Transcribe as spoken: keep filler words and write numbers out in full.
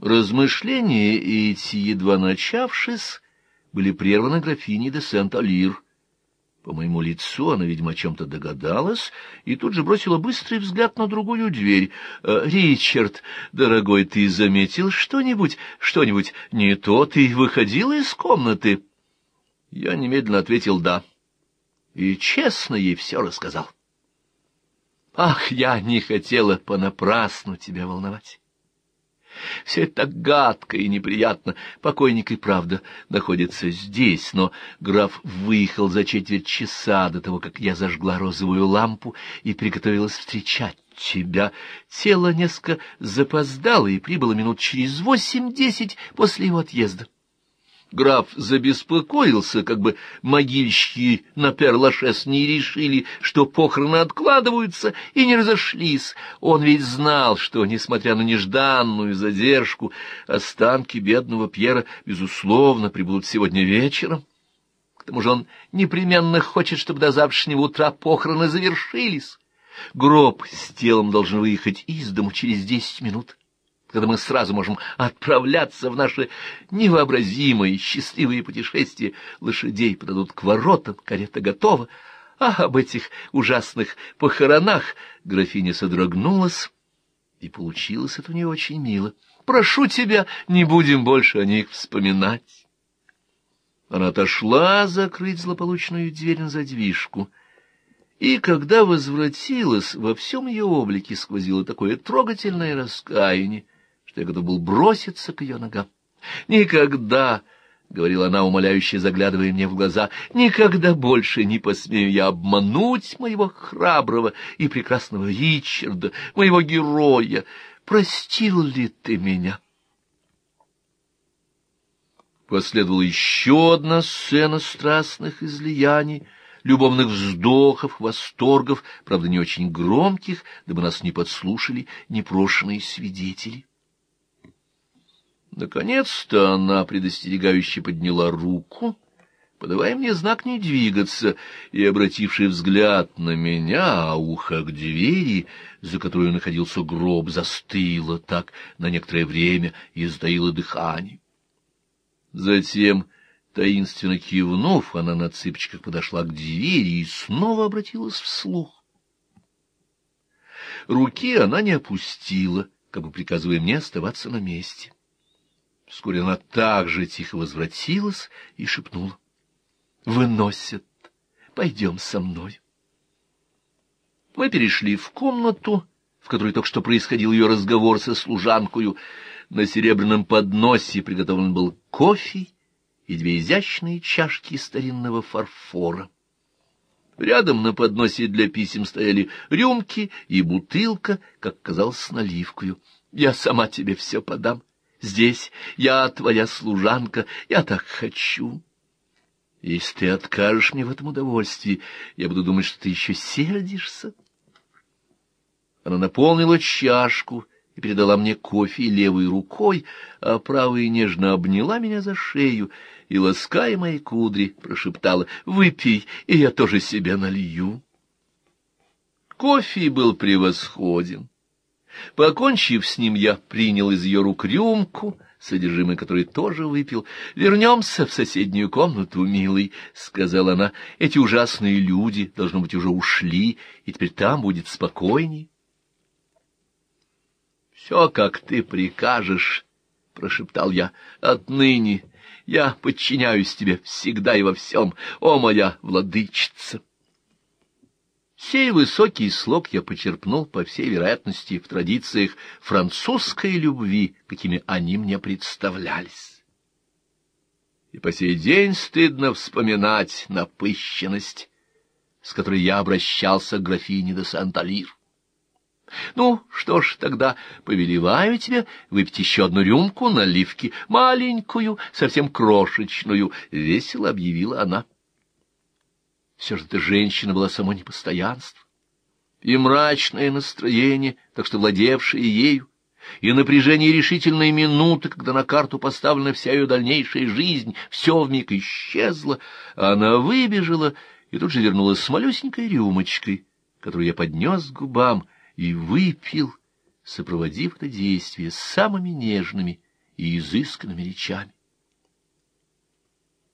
Размышления эти, едва начавшись, были прерваны графиней де Сент-Алир. По моему лицу она, видимо, о чем-то догадалась и тут же бросила быстрый взгляд на другую дверь. «Ричард, дорогой, ты заметил что-нибудь? Что-нибудь не то? Ты выходила из комнаты?» Я немедленно ответил «да» и честно ей все рассказал. «Ах, я не хотела понапрасну тебя волновать. Все это так гадко и неприятно. Покойник и правда находится здесь, но граф выехал за четверть часа до того, как я зажгла розовую лампу и приготовилась встречать тебя. Тело несколько запоздало и прибыло минут через восемь-десять после его отъезда. Граф забеспокоился, как бы могильщики на Пер-Лашес не решили, что похороны откладываются и не разошлись. Он ведь знал, что, несмотря на нежданную задержку, останки бедного Пьера, безусловно, прибудут сегодня вечером. К тому же он непременно хочет, чтобы до завтрашнего утра похороны завершились. Гроб с телом должен выехать из дому через десять минут, когда мы сразу можем отправляться в наши невообразимые счастливые путешествия. Лошадей подадут к воротам, карета готова. А об этих ужасных похоронах графиня содрогнулась, и получилось это у нее очень мило. «Прошу тебя, не будем больше о них вспоминать». Она отошла закрыть злополучную дверь на задвижку, и когда возвратилась, во всем ее облике сквозило такое трогательное раскаяние, что я готов был броситься к ее ногам. «Никогда, — говорила она, умоляюще заглядывая мне в глаза, — никогда больше не посмею я обмануть моего храброго и прекрасного Ричарда, моего героя. Простил ли ты меня?» Последовала еще одна сцена страстных излияний, любовных вздохов, восторгов, правда, не очень громких, дабы нас не подслушали непрошенные свидетели. Наконец-то она предостерегающе подняла руку, подавая мне знак не двигаться, и, обративший взгляд на меня, а ухо к двери, за которой находился гроб, застыла так на некоторое время и сдаила дыхание. Затем, таинственно кивнув, она на цыпочках подошла к двери и снова обратилась вслух. Руки она не опустила, как бы приказывая мне оставаться на месте. Вскоре она также тихо возвратилась и шепнула: «Выносят, пойдем со мной». Мы перешли в комнату, в которой только что происходил ее разговор со служанкою. На серебряном подносе приготовлен был кофе и две изящные чашки старинного фарфора. Рядом на подносе для писем стояли рюмки и бутылка, как казалось, с наливкою. «Я сама тебе все подам. Здесь я твоя служанка, я так хочу. Если ты откажешь мне в этом удовольствии, я буду думать, что ты еще сердишься». Она наполнила чашку и передала мне кофе левой рукой, а правой нежно обняла меня за шею и, лаская мои кудри, прошептала: «Выпей, и я тоже себе налью». Кофе был превосходен. Покончив с ним, я принял из ее рук рюмку, содержимое которой тоже выпил. «Вернемся в соседнюю комнату, милый», — сказала она. «Эти ужасные люди, должно быть, уже ушли, и теперь там будет спокойней». «Все, как ты прикажешь», — прошептал я. «Отныне я подчиняюсь тебе всегда и во всем, о моя владычица». Сей высокий слог я почерпнул, по всей вероятности, в традициях французской любви, какими они мне представлялись. И по сей день стыдно вспоминать напыщенность, с которой я обращался к графине де Сент-Алир. «Ну, что ж, тогда повелеваю тебе выпить еще одну рюмку наливки, маленькую, совсем крошечную», — весело объявила она. Все же эта женщина была само непостоянство, и мрачное настроение, так что владевшее ею, и напряжение решительной минуты, когда на карту поставлена вся ее дальнейшая жизнь, все вмиг исчезло. Она выбежала и тут же вернулась с малюсенькой рюмочкой, которую я поднес к губам и выпил, сопроводив это действие самыми нежными и изысканными речами.